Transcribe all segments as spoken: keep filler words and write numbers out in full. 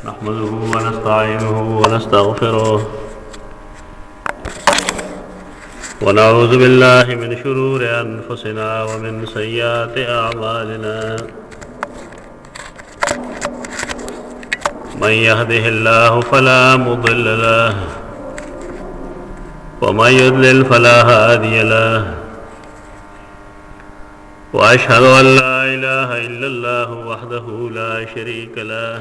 نحمده ونستعينه ونستغفره ونعوذ بالله من شرور أنفسنا ومن سيئات أعمالنا من يهده الله فلا مضل له ومن يضلل فلا هادي له وأشهد أن لا إله إلا الله وحده لا شريك له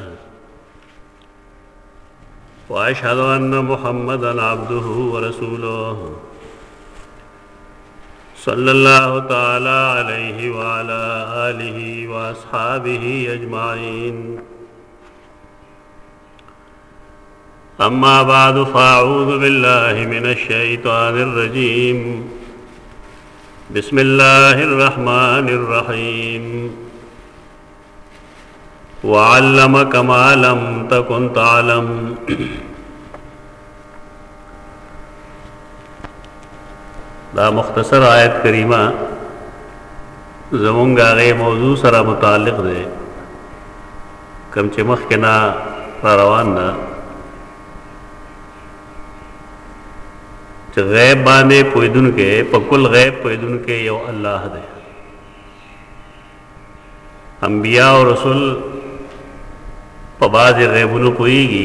وأشهد أن محمدًا عبده ورسوله صلى الله تعالى عليه وعلى آله وأصحابه أجمعين أما بعد فأعوذ بالله من الشيطان الرجيم بسم الله الرحمن الرحيم وعلمك ما لم تكن تعلم دا مختصر آیت کریمہ زمونگا غی موضوع سره متعلق دے کم چه مخکنا را روان نا چه غیب باندے پویدن کے پکل غیب پویدن کے یو اللہ دے انبیاء و رسول پا باز غیبونو پوئی گی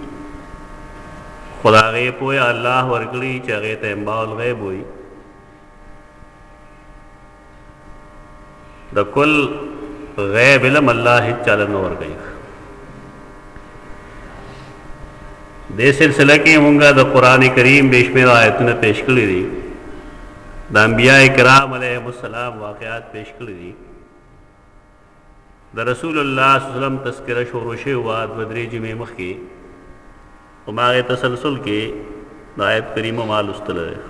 خدا غیب پویا اللہ ورکلی چه غیت انباء الغیب ہوئی دا کل غیب علم اللہ چالا نور گئی دے سلسلہ کی مونگا دا قرآن کریم بیشمیر آیتنا پیش کری دی دا انبیاء کرام علیہ السلام واقعات پیش کری دی دا رسول اللہ صلی اللہ علیہ وسلم تذکرہ شورشے ہوا بدری جمع مخی وماغ تسلسل کے دا آیت کریم مال استلہ ہے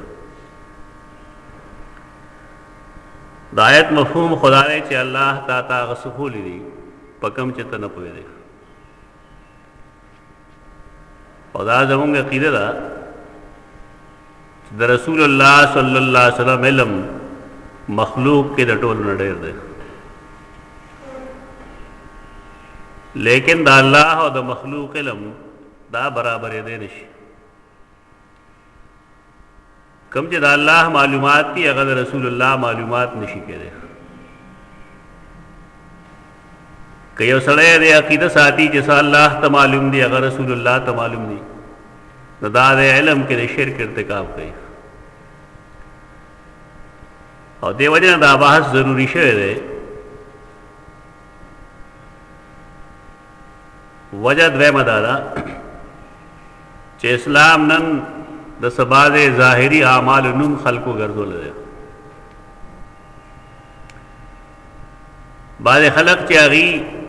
دا آیت مفہوم خدا نے چے اللہ تا تا غصفولی دی پکم چتا نپوے دے خدا زمونگا قیدہ دا دا رسول اللہ صلی اللہ علیہ وسلم علم مخلوق کے دا ٹول نڈیر دے لیکن دا اللہ و دا مخلوق علم دا برابر دے نشی کم چه دا اللہ معلومات تی اگر رسول اللہ معلومات نشی کرے کہ یو سڑے دے عقیدہ ساتی جیسا اللہ تا معلوم دی اگر رسول اللہ تا معلوم دی دا دے علم کے دے شرک ارتکاب کئی اور دے وجہ دا بحث ضروری شوئے دے وجہ دوے مدادا چه اسلام نن دا سباد ظاہری اعمال نم خلقو گردو لدے بعد خلق چی آغی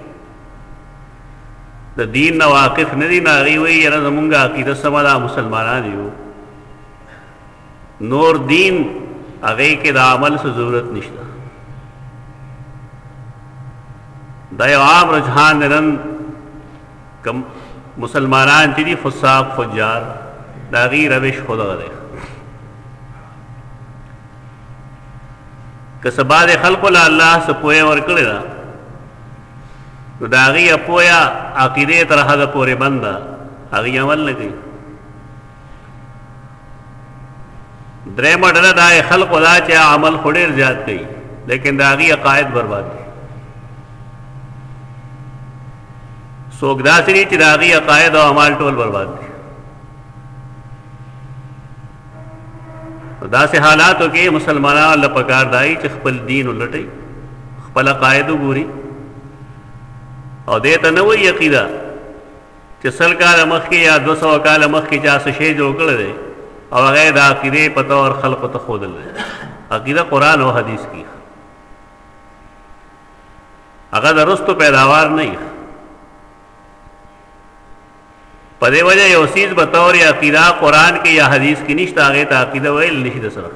دا دین نا واقف ندین آغی وی یا نظمونگا عقیدہ سمدہ مسلمانان دیو نور دین آغی کے دا عمل سے ضرورت نشتا دا یو عام رجحان نرن کم مسلمانان چی دی فساق فجار داغی روش خدا دے کس بعد خلق اللہ سے پویا ورکڑے دا تو داغی اپویا عقیدے طرح دا پورے بندہ آغی عمل لگئی درے مڈل دائے خلق دا چاہ عمل خودیر زیاد گئی لیکن داغی عقائد برباد دی سوگدہ سری چی داغی عقائد و عمال ٹول برباد دی دا سے حالاتو کہ مسلمانان اللہ پکار دائی چھ خپل دین اللٹی خپل قائدو گوری اور دیتا نوی عقیدہ چھ سل کال مخی یا دو سو کال مخی چاہ سشے جو کر دے اور غیر دا عقیدے پتا اور خلق تخودل دے عقیدہ قرآن و حدیث کی اگر درست تو پیداوار نہیں پدے وجہ یو سیز بطور یا عقیدہ قرآن کے یا حدیث کی نشت آگے تا عقیدہ ویل نشد سرخ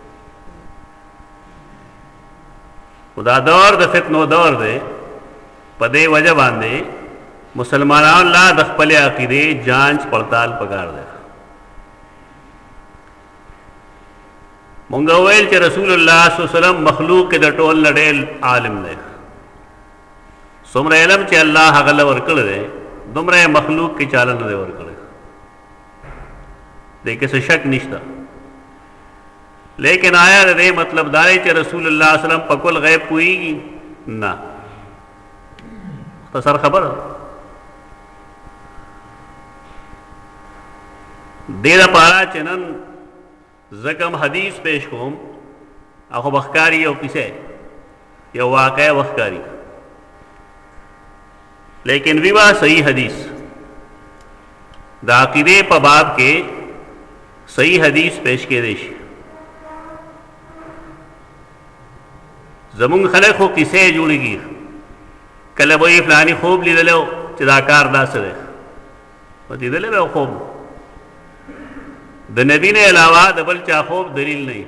خدا دور دا فتنو دور دے پدے وجہ باندے مسلمانان لا دخپل عقیدے جانچ پڑتال پکار دے منگا ویل چے رسول اللہ صلی اللہ علیہ وسلم مخلوق کے دا ٹول نڈیل عالم دے سمر علم چے اللہ غلہ ورکل دے دومره مخلوق کې چاله نه دی ورکړی دې کې څه شک نشته لیکن آیا دې مطلب دا دی چې رسول الله صلی الله علیه وسلم په کل غیب پوهیږي نه مختصر خبره دې لپاره چې نن زکم حدیث پیش کوم اخو بخکاری یو کیسه یو واقع وخکاری لیکن ویوا صحیح حدیث دا عقیدے پا باب کے صحیح حدیث پیش کے دیش زمون خلق خو کیسے جوڑی گی کله وی فلانی خوب لیدلو چې دا کار داسې دی و لیدلی به خوب د نبی نه علاوه د بل چا خوب دلیل نه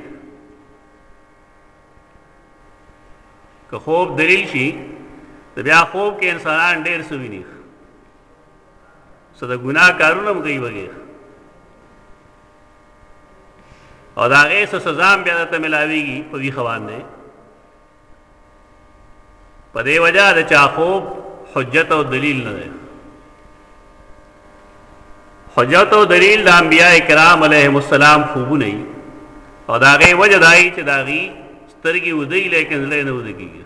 که خوب دلیل شي د بیا خوب کې انسانان ډېر څه ویني څه د ګناه کارونه هم کوي وغیر او د هغې څه سزا هم بیا درته میلاویږي په ویښه باندې په دې وجه د چا خوب حجت او دلیل نه دی حجت او دلیل د انبیاء کرام علیهم السلام خوبونه وي او د هغې وجه دا وي چې د هغې سترګې ودی لیکن زړه نه وده کېږي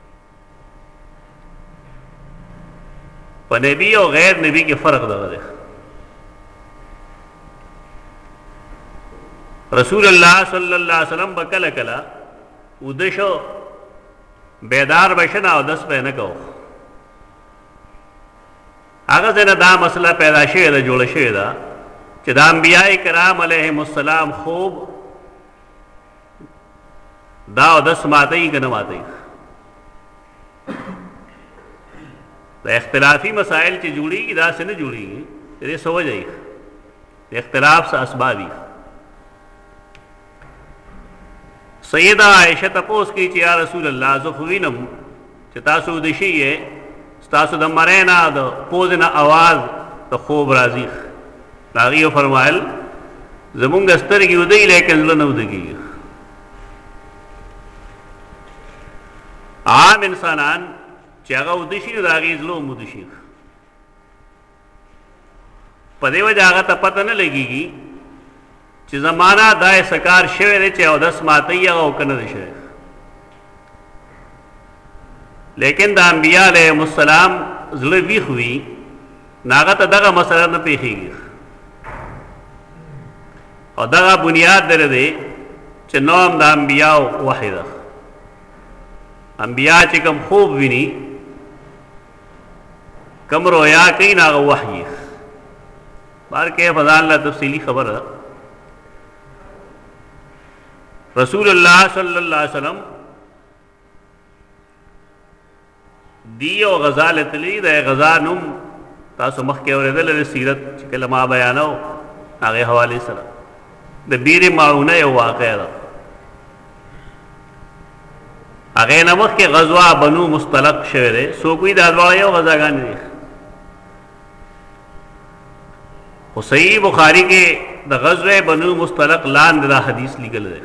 په نبی او غیر نبی کې فرق دغه دی رسول الله صلی الله علیه وسلم به کله کله وده شو بیدار بشه نه اودس به نه کو هغه ځای نه دا مسله پیدا شوې ده جوړه شوې ده چې د انبیاء کرام علیهم السلام خوب دا اودس ماتوي که نه ماتوي د اختلافي مسائل چې جوړېږي داسې نه جوړېږي د دې څه وجه د اختلاف څه اسباب وي سیدہ عائشہ تپوس کی چې یا رسول الله زه خو وینم چې تاسو ویده شوي یې ستاسو د مرۍ نه د پوزې نه اواز د خوب راځي هغې وفرمایل زمونږ سترګې وده لیکن زړه نه وده کېږي عام انسانان چې هغه وده شي نو د هغې زړه هم وده شي په دې وجه هغه ته پته نه لګېږي چې زمانہ دا سکار شوی دی چې اودس ماتوي هغه او که نه دی شوی لیکن د انبیاء علیهم السلام زړه ویښ وي نو هغه ته دغه مسله نه پېښېږي او دغه بنیاد در دی چې نوم د انبیاء وحی ده انبیاء چې کوم خوب ویني کوم رویا کوي نو هغه وحی بار کې فضان الله تفصیلی خبره رسول الله صلی الله علیه وسلم دی او غزا لتلی د غزا نوم تاسو مخکې اورېدلی د سیرت چې کله ما بیانو هغې حوالې سره د بیر معونه یو واقع ده هغې نه مخکې غزوه بنو مستلق شوی دی څوک وي دا دواړه یو غزاګانې دي خو صحیح بخاري کې د غزوه بنو مستلق لاندې دا حدیث لیکل دی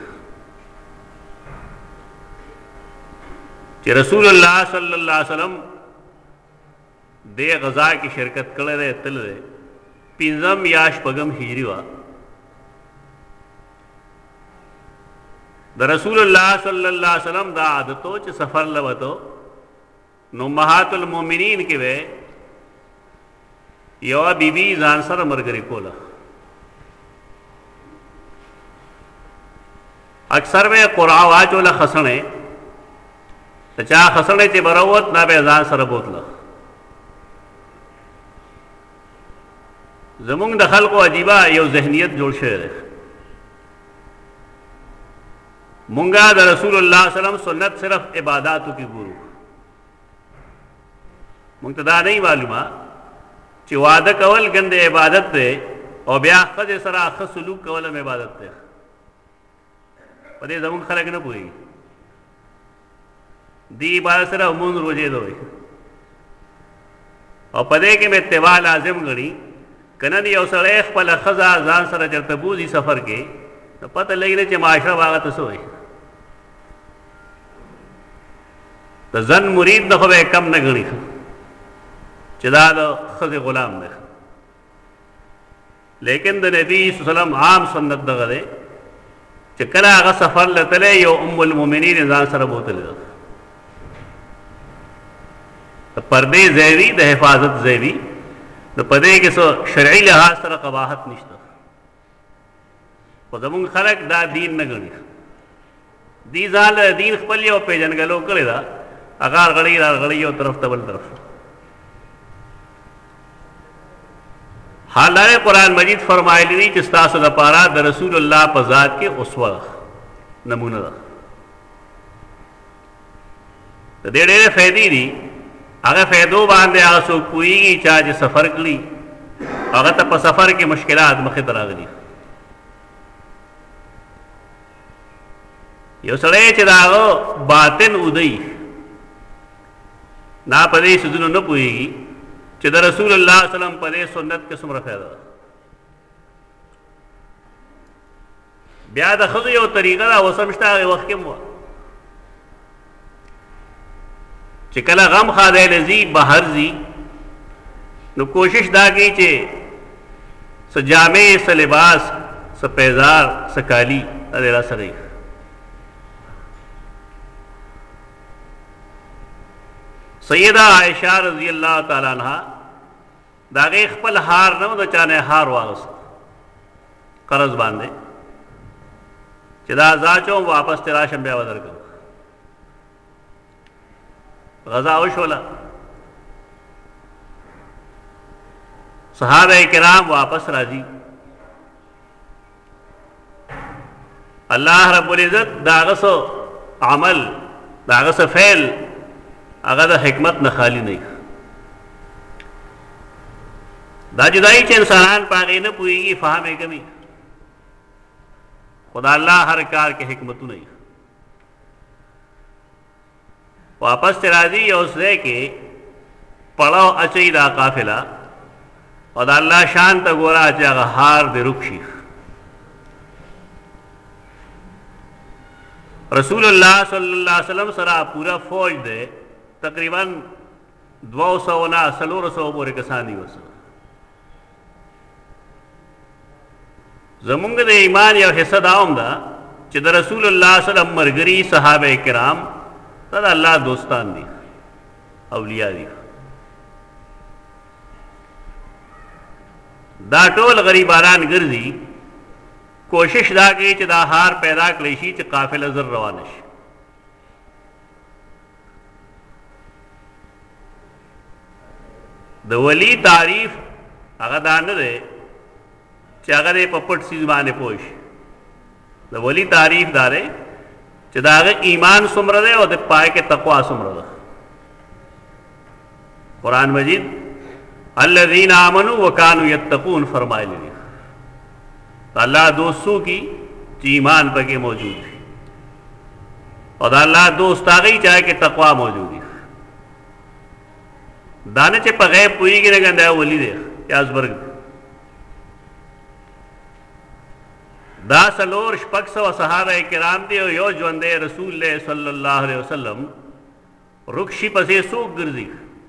چې رسول الله صلی الله علیه وسلم دې غزا کې شرکت کړی دی تل دی پنځم یا شپږم هجري وه د رسول الله صلی الله علیه وسلم دا عادت و چې سفر له وتو نو امهات المؤمنین کې به یوه بیبي ځان سره ملګرې کوله اکثر به قرعه واچوله خسنې د چا خسنې چې بروت نه به ځان سره بوتله زمونږ د خلقو عجیبه یو ذهنیت جوړ شوی دی مونږه د رسول الله صلی الله علیه وسلم سنت صرف عباداتو کې ګورو مونږ ته دا نه معلومه چې واده کول ګنده عبادت دی او بیا ښځې سره ښه سلوک کول هم عبادت دی په دې زمونږ خلک نه پوهېږي دی عبادت سره مونږ روزې دوی او په دې کې مې اتباع لازم ګڼي که نن یو سړی خپله ښځه ځان سره چېرته بوځي سفر کې نو پته لګي نه چې معاشره به هغه ته څه وایي د ځن مرید نه خو به یې کم نه ګڼي چې دا د ښځې غلام دی. لیکن د نبی صلی الله علیه وسلم عام سنت دغه دی چې کله هغه سفر لتلی یو ام المؤمنین ځان سره بوتلی ده. د پردې ځای وي، د حفاظت ځای وي، نو په دې کې څه شرعي لحاظ سره قباحت نشته. خو زمونږ خلک دا دین نه ګڼي. دې ځان له دین خپل یو پېژنګلو کړې ده، هغه رغړی رغړی یو طرف ته بل طرف. حالانکه قرآن مجید فرمایلی دی چې ستاسو لپاره د رسول الله په ذات کې اسوه نمونه ده. د دې ډېرې فایدې دي. هغه فایدو باندې هغه څوک پوهېږي چا چې سفر کړي، هغه ته په سفر کې مشکلات مخې ته راغلي. یو سړی چې د هغه باطن ودی نا په دې څیزونو نه پوهېږي چې د رسول الله صلی الله علیه وسلم په دې سنت کې څومره فایده ده. بیا د ښځو یو طریقه ده، اوس هم شته، هغې وخت کې هم وه چې کله غم خادی له ځي بهر ځي نو کوشش دا کوي چې څه جامې، څه لباس، څه پیزار، څه کالي دا دې راسره وي. سیدہ عائشہ رضی اللہ تعالی عنہ دا غي خپل هار نه د چانه هار واغست قرض باندې چې دا ځاچو واپس تراشم بیا ودرکم. غزا وشوله، صحابه کرام واپس راځي. الله رب العزت داغه سو عمل، داغه سو فعل هغه د حکمت نه خالی نه. دا جدائی چې انسانان پاغې نه پوهېږي، فهم یې کمی. خدا الله هر کار کې حکمتونه وي. واپس ته راځي یو ځای کې پړاو اچوي دا قافله، او د الله شان ته ګوره چې هغه هار دې رک شي. رسول الله صلی الله علیه وسلم سره پورا فوج دی، تقریباً دو سو نه څلور سو پورې کسان دي ورسره. زمونږ د ایمان یو حصه دا هم ده چې د رسول الله صلی الله علیه وسلم ملګري صحابه کرام دا د الله دوستان دي، اولیاء دي. دا ټول غریبانان ګرځي، کوشش دا کوي چې دا هار پیدا کړی شي چې قافله زر روان شي. د ولی تعریف هغه دا نه دی چې هغه دې په پټ څیز باندې پوه شي. د ولی تعریف دا دی چې د هغه ایمان څومره دی او د پای کې تقوا څومره ده. قرآن مجید الذین آمنوا وکانوا یتقون فرمایلی دی. الله دوستو کی چې ایمان پکې موجود دی، او د الله دوست هغه چا کې تقوا موجود دی. دانه چې په غیب پوهېږي نه ګنده ولی دی یا ازبرګ دی. دا څلور شپږ سوه صحابه کرام دي او یو ژوندی رسول الله صلی الله علیه وسلم. رکشي پسې څوک ګرځي؟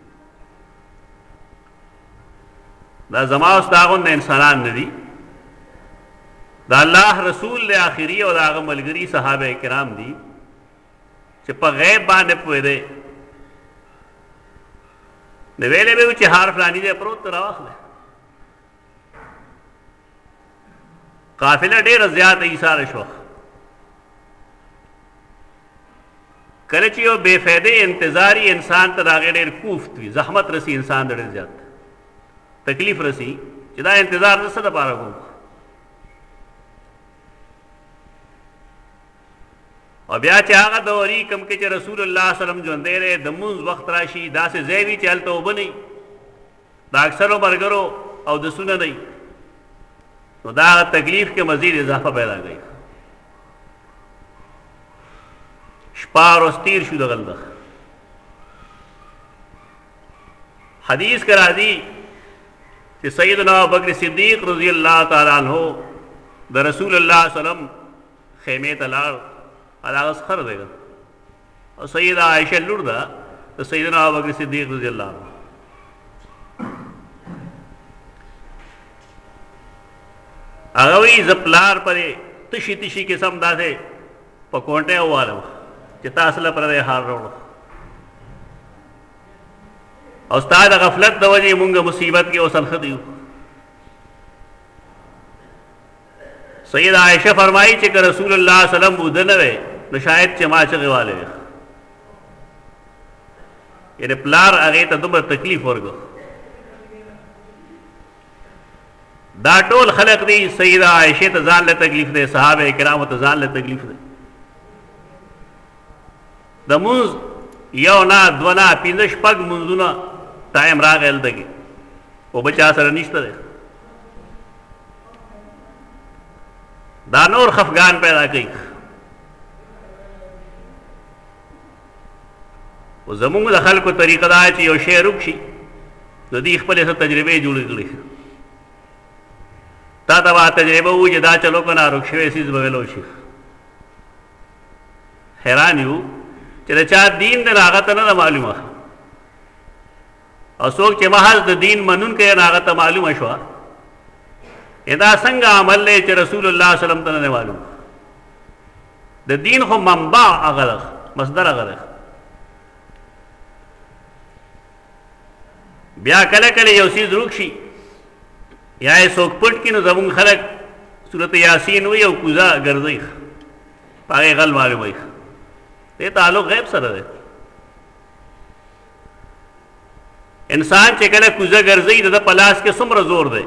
دا زما اوس دا غونډه انسانان نه دي، دا الله رسول له آخري او د هغه ملګري صحابه کرام دي چې په غیب باندې پوهېدی. نو ویلې به چې هار فلاني دی پروت ته راواخله. قافله ډېره زیاته ایثاره شوه. کله چې یو بې فایدې انتظاري انسان ته د هغې ډېر کوفت وي، زحمت رسي انسان ته ډېر زیات تکلیف رسي چې دا انتظار زه څه دپاره کوم. او بیا چې هغه دوري کم کې چې رسول الله صلی الله علیه وسلم ژوندی دی، د مونځ وخت راشي، داسې ځای وي چې هلته اوبه نه وي، د اکثرو ملګرو اودسونه نه وي، نو دا هغه تکلیف کې مزید اضافه پیدا کوي. شپه ورځ تېر شو دغلته. حدیث کې راځي چې سیدنا ابوبکر صدیق رضی الله تعالی عنہ د رسول الله صلی الله علیه وسلم خیمې ته لاړ، هغه خر دی او سیدہ عائشہ لور ده د سیدنا ابوبکر صدیق رضی الله عنه. هغه وی زپلار پرې تشي تشي قسم داسې په کونټه ووالم چې تاسو له پرې حال وروړو او استاد غفلت د وجې مونږه مصیبت کې اوسل خدیو سیدہ عائشہ فرمائی چې رسول الله صلی الله علیه وسلم ودنه وي نو شاید چې ما چغه والے یعنی پلار هغه ته دومره تکلیف ورغو دا ټول خلق دی سیدہ عائشہ ته ځان له تکلیف دی صحابه کرام ته ځان له تکلیف دی د مونږ یو نه دو نه پنځه شپږ مونږونه ټایم راغل دګي او بچا سره نشته دی دا نور خفگان پیدا کئی و زمونږ د خلکو طریقه دا چې یو شی رک شي نو دوی خپلې څه تجربې جوړې کړي تا ته به تجربه وو چې دا چلو که نه رک شوی څیز به ویلو شي حیران یو چې د چا دین دی نو هغه ته نه ده معلومه او څوک چې محض د دین منونکی نو هغه ته معلومه شوه دا څنګه عمل دی چې رسول الله صلی الله علیه وسلم ته نه معلوم د دین خو منبع هغه ده مصدر هغه ده بیا کله کله یو څیز روک شي یا یې څوک پټ کړي نو زمونږ خلک صورت یاسین وایي او کوزه ګرځوي په هغې غل معلوموي دې تعلق غیب سره دی انسان چې کله کوزه ګرځوي د ده په لاس کې څومره زور دی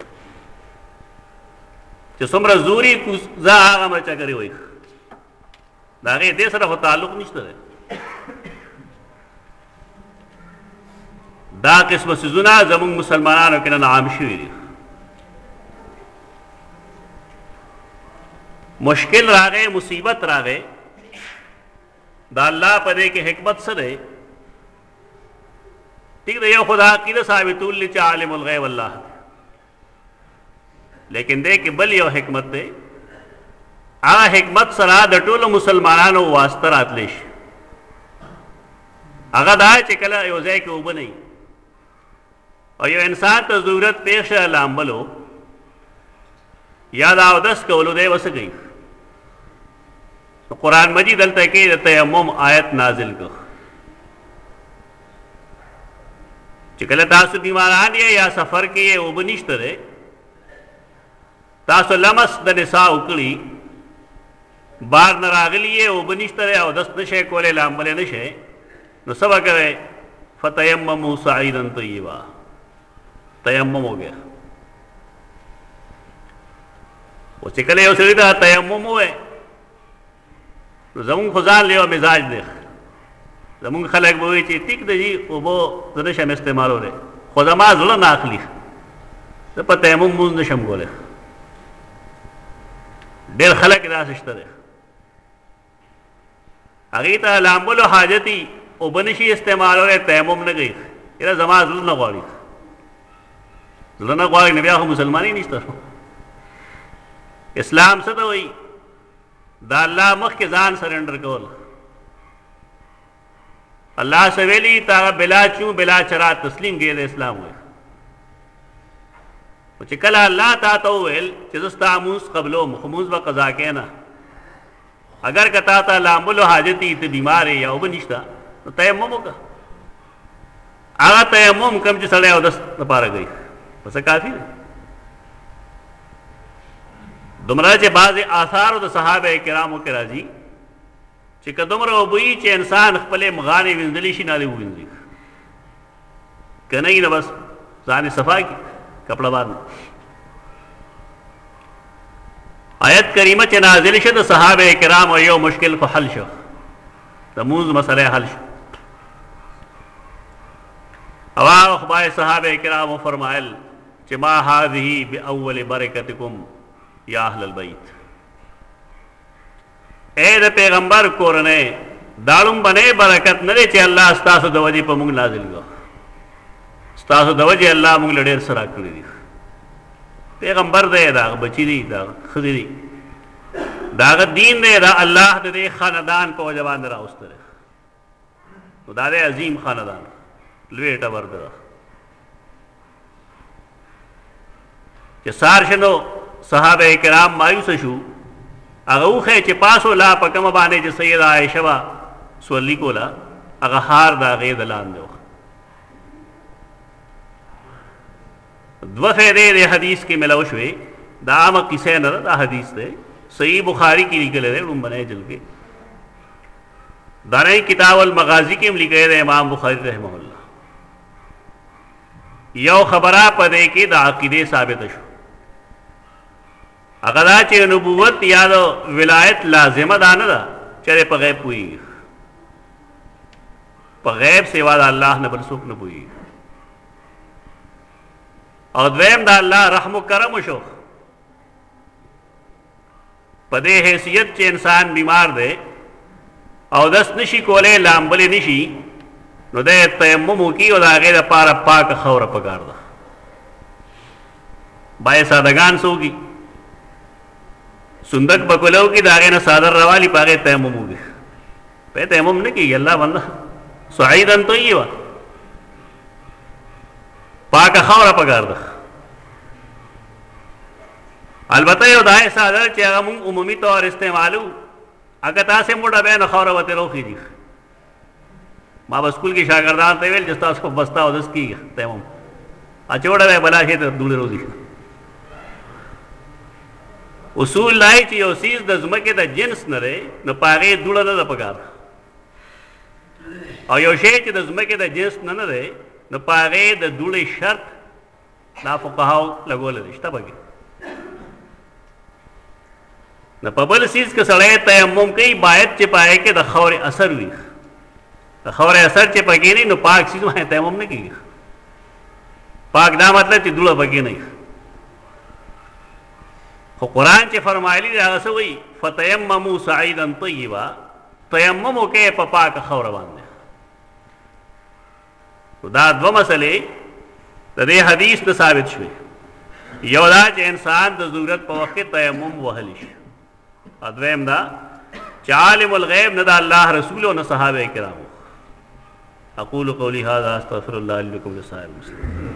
چې څومره زوري کوزه هغه مچه کوي وایي د هغې دې سره خو تعلق نشته دی دا قسم څیزونه زموږ مسلمانانو کې نن عام شوي دي مشکل راغی مصیبت راغی دا الله په دې کې حکمت څه دی ٹھیک ده یو خدا عقیده ثابتول چې عالم الغیب الله لیکن دې کې بل یو حکمت دی هغه حکمت سره د ټولو مسلمانانو واسطه راتلی شي هغه دا چې کله یو ځای کې اوبه نه او یو انسان ته ضرورت پیښ شه لامبلو یا د اودس کولو دی وسه کوي قرآن مجید دلته کې د تیمم آیت نازل کړ چې کله تاسو بیماران یې یا سفر کې یې اوبه نشته دی تاسو لمس د نساء وکړي بار نه راغلی یې اوبه نشته دی اودس نشئ کولی لامبلی نشئ نو څه به کوئ فتیمموا صعیدا طیبا تیمم ہو گیا وہ چکلے ہو سکتا تیمم ہوئے زمون خزان لیو مزاج دیکھ زمون خلق بوئی چی ٹک دے جی وہ بو زنشم استعمال ہو رہے خزما ظلم ناخلی پا تیمم موز نشم گولے دیر خلق دا سشتا دے اگیتا لامبولو حاجتی وہ بنشی استعمال ہو رہے تیمم نگئی یہ زما ظلم نگواری زلنا غواړي نو بیا خو مسلمانۍ نشته اسلام څه ته وایي د الله مخکې ځان سرنډر کول الله څه ویلي تا بلا چون بلا چرا تسلیم کړي د اسلام وایي خو چې کله الله تا ته وویل چې زه ستا مونځ قبلوم خو مونځ به قضا کې نه اگر که تا ته لامبلو حاجت یې ته بیمار یې یا اوبه نشته نو تیمم وکړه هغه تیمم کوم چې سړی اودس لپاره کوي بس کافی ہے دمرا چے بعض آثار د صحابہ کرامو کے راضی چے کہ دمرا وبوئی چے انسان خپلے مغانے وینځلی شي نالی وینځي کنه نه بس ځان صفا کی کپڑا باندې آیت کریمه چے نازل شه د صحابہ کرام یو مشکل په حل شو د موز مسئلہ حل شو او خبای صحابہ کرام فرمایل کہ ما هذه باول برکتکم یا اہل البیت اے د پیغمبر کورنے دالم بنے برکت نہ چے اللہ استاسو د وجه په موږ نازل کړو استاسو د وجه الله موږ لډیر سره کړی دی پیغمبر دې دا بچی دی دا خدای دی دا دین دې دا الله دې خاندان په وجوان راوستره نو دا دې عظیم خاندان لوی ټبر ده چې سار شنو صحابه کرام مایوس شو هغه وخه چې پاسو لا په کوم باندې چې سیده عائشه وا سولی کولا هغه هار دا غې دلان دی دو فیدے دے حدیث کے ملو شوے دا عام قصہ نہ دا حدیث دے صحیح بخاری کی لکھے دے رم بنے جل کے دارے کتاب المغازی کے لکھے دے امام بخاری رحمہ اللہ یو خبرہ پدے کے دا عقیدے ثابت شو اقدا چے نبوت یا دا ولایت لازمہ دانا دا چرے پا غیب پوئی پا غیب سوا دا اللہ نے برسوک نبوئی او دویم دا اللہ رحم و کرم شو پدے حیثیت چے انسان بیمار دے او دس نشی کولے لامبلی نشی نو دے تیممو کی او دا غیر پارا پاک خور پکار دا بائے سادگان سو کی سندک بکلو کی دا غیر سادر روالی پاگے تیممو کی پہ تیمم نے کی اللہ بندہ سعیدن تو یہ وا پاک خور پکار دا البتہ یو دائے سادر چے اگا مونگ عمومی طور استعمالو اگر تا سے موڑا بین خور وطی روخی دی ما بسکول کی شاگردان تیویل جستا اس کو بستا ہو دس کی تیمم اچوڑا بے بلا شیط دوڑے رو دی اصول لائی چی یو سیز دا زمکے دا جنس نرے نو پاگے دوڑا دا پکار او یو شیع چی دا زمکے دا جنس نرے نو پاگے دا دوڑے شرط دا فقہاو لگو لدشتا بگی نو پبل سیز کے سڑے تیمم کئی باید چی پائے کہ دا خور اثر ہوئی دا خور اثر چی پکی نہیں نو پاک سیز وہاں تیمم نہیں کی پاک دا مطلب چی دوڑا پکی نہیں خو قرآن چی فرمائلی دا غصہ ہوئی فتیممو سعیدا طیبا تیممو کے پا پاک خور باندے دا دو مسئلے دا دے حدیث دا ثابت شوئے یو دا چی انسان دا ضرورت پا وقت تیمم وحلیش ادویم دا چی عالم الغیب ندا اللہ رسول و نصحابہ کرام اقول قولی هذا استغفر اللہ لکم لسائر مسلم